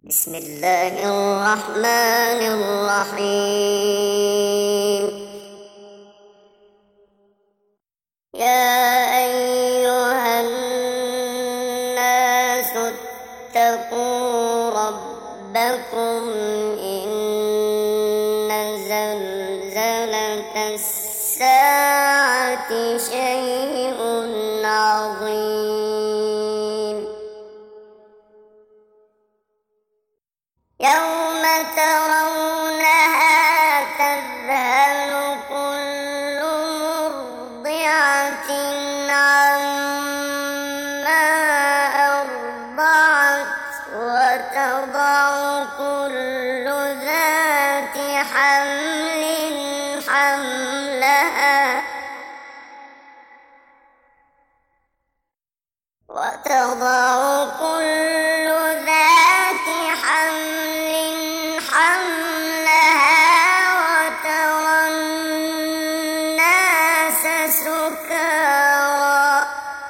بسم الله الرحمن الرحيم. يا أيها الناس اتقوا ربكم إن زلزلة الساعة شيء عظيم. يوم ترونها تذهل كل مرضعة عما أرضعت وتضع كل ذات حمل حملها وترى الناس سكارى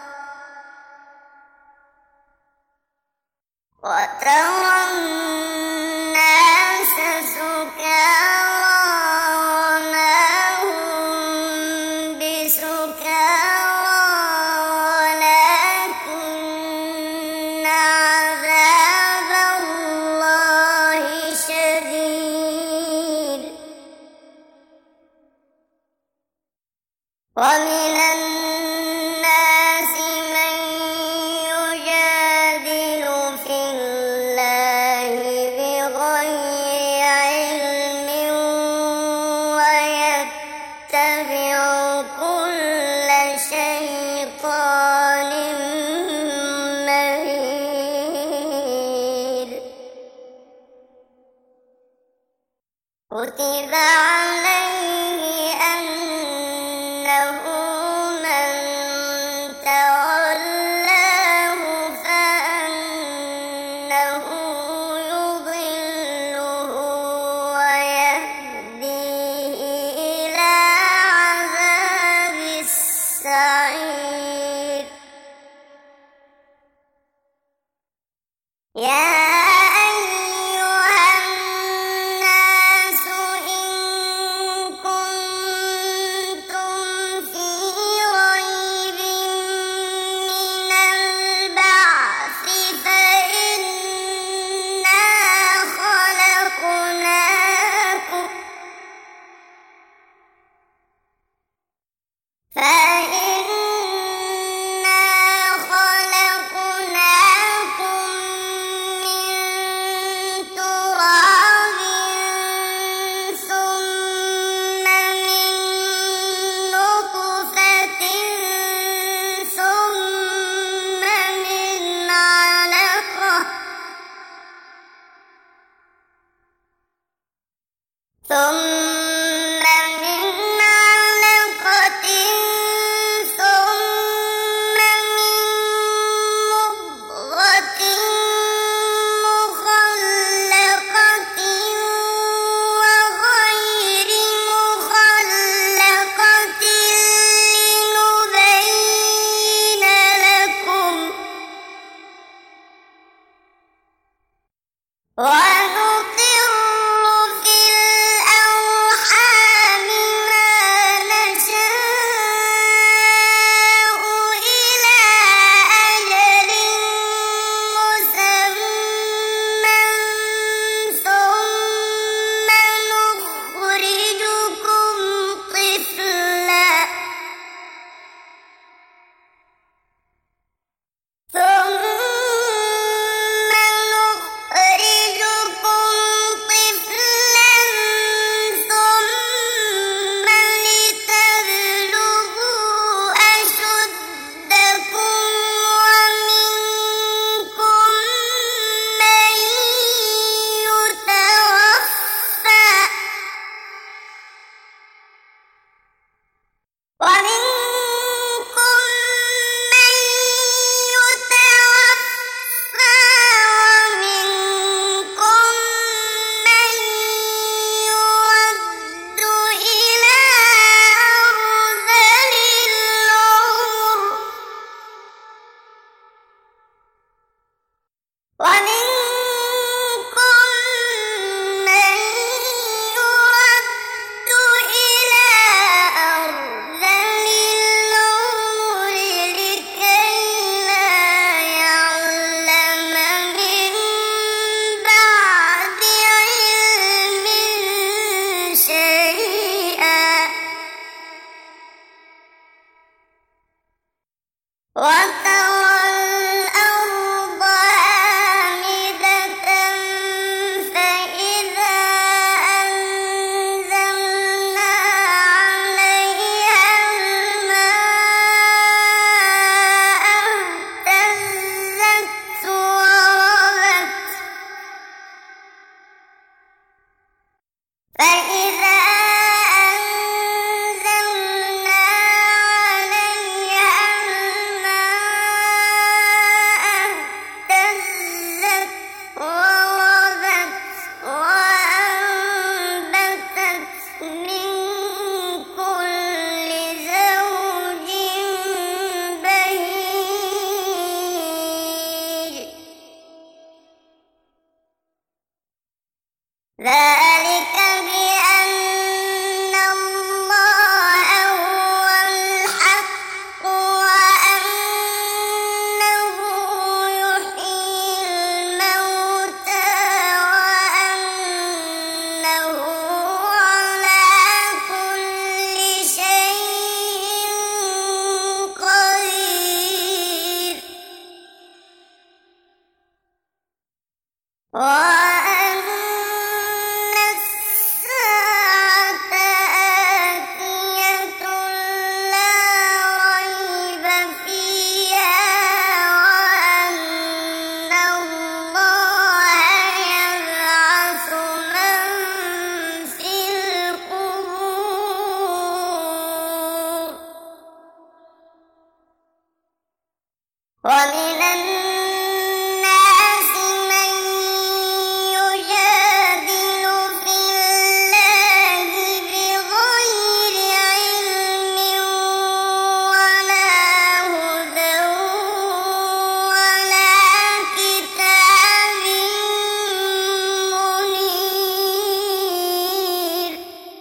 وما هم بسكارى ولكن عذاب الله شديد. ومن الناس من يجادل في الله بغير علم ويتبع كل شيطان مريد. كتب عليه أنه من تولاه فأنه يضله ويهديه إلى عذاب السعير. يا أيها الناس إن كنتم في ريب من البعث فإنا خلقناكم من تراب ثم من نطفة ثم من علقة ثم من مضغة مخلقة وغير مخلقة لنبين لكم ونقر في الأرحام ما نشاء إلى أجل مسمى ثم نخرجكم طفلا ثم نخرجكم ذلك بأن الله هو الحق وأنه يحيي الموتى وأنه على كل شيء قدير وأن الساعة آتية لا ريب فيها وأن الله يبعث من في القبور ومن الناس من يجادل في الله بغير علم ولا هدى ولا كتاب منير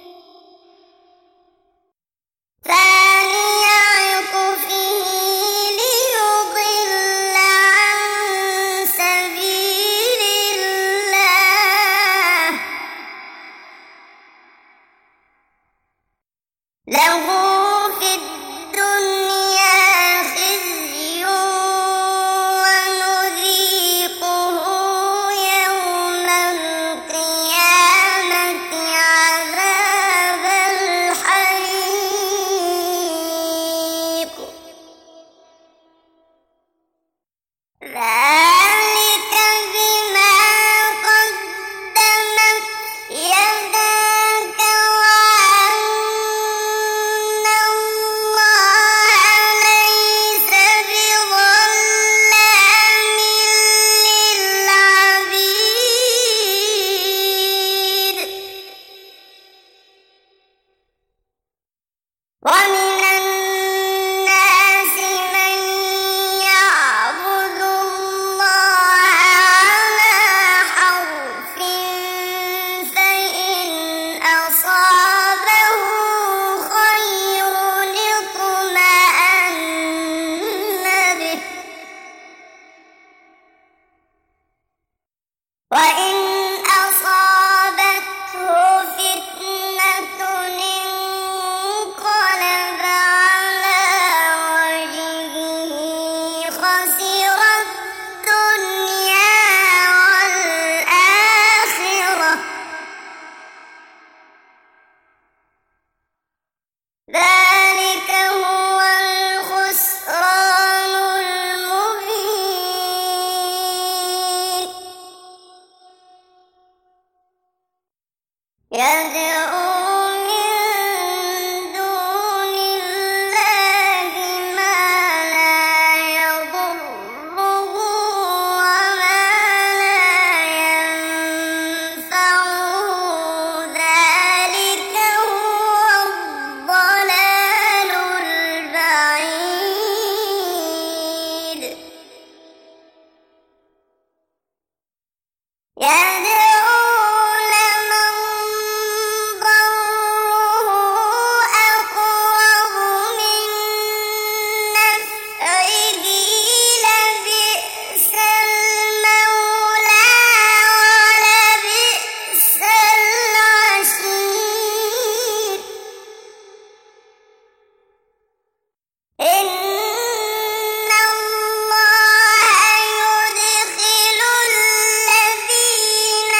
ثاني عطفه ليضل عن سبيل الله له في الدنيا خزي ونذيقه يوم القيامة عذاب الحريق ذلك بما قدمت يداك وأن الله ليس بظلام للعبيد ومن الناس من يعبد الله على حرف فإن أصابه خير اطمأن به وإن أصابته فتنة انقلب على وجهه خسر الدنيا والآخرة ذلك هو الخسران المبين يدعو من دون الله ما لا يضره وما لا ينفعه ذلك هو الضلال البعيد يدعو لمن ضره أقرب من نفعه لبئس المولى ولبئس العشير إن الله يدخل الذين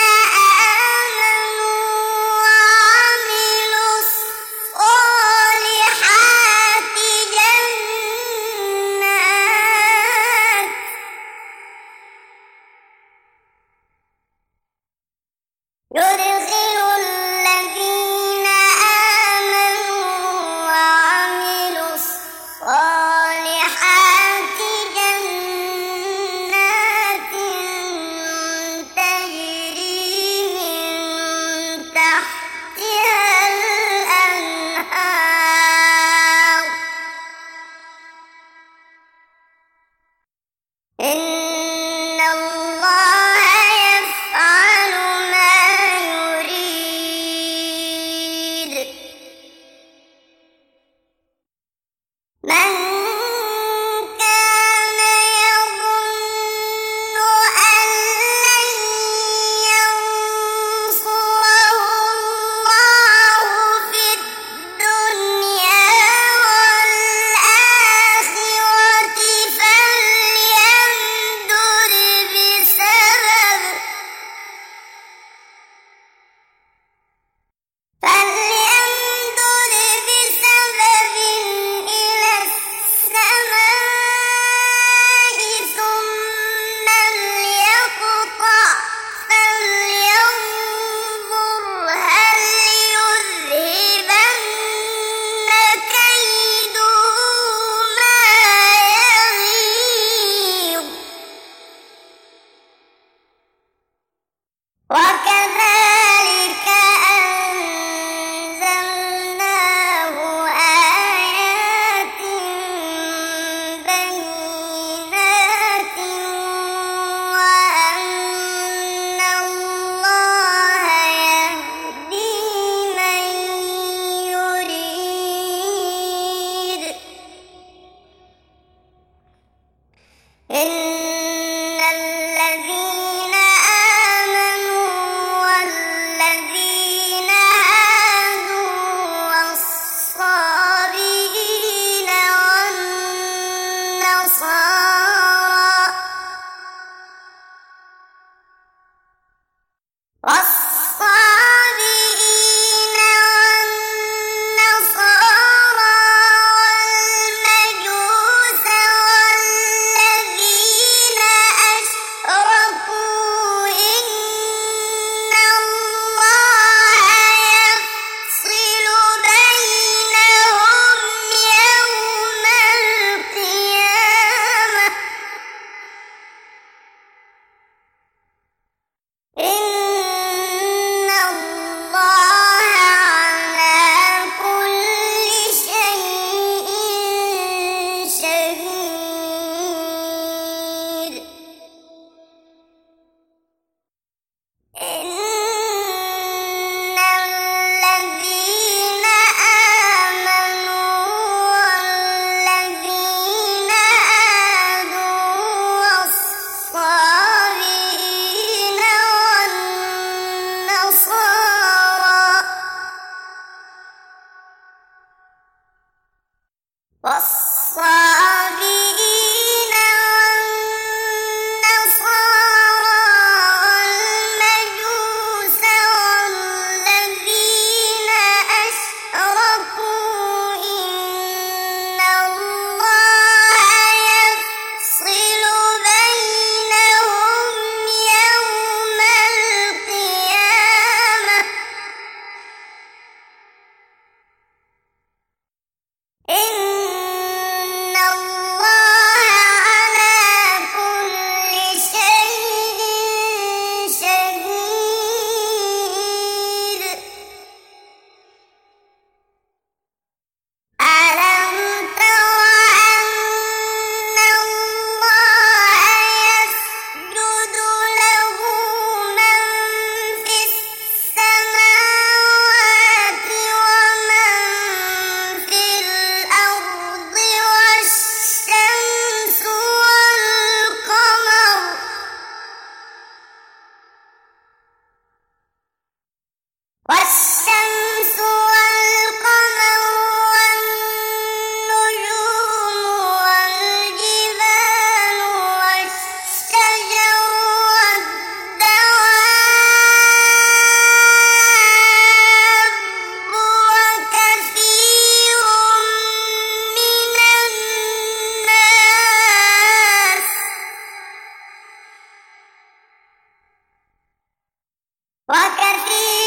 وكثير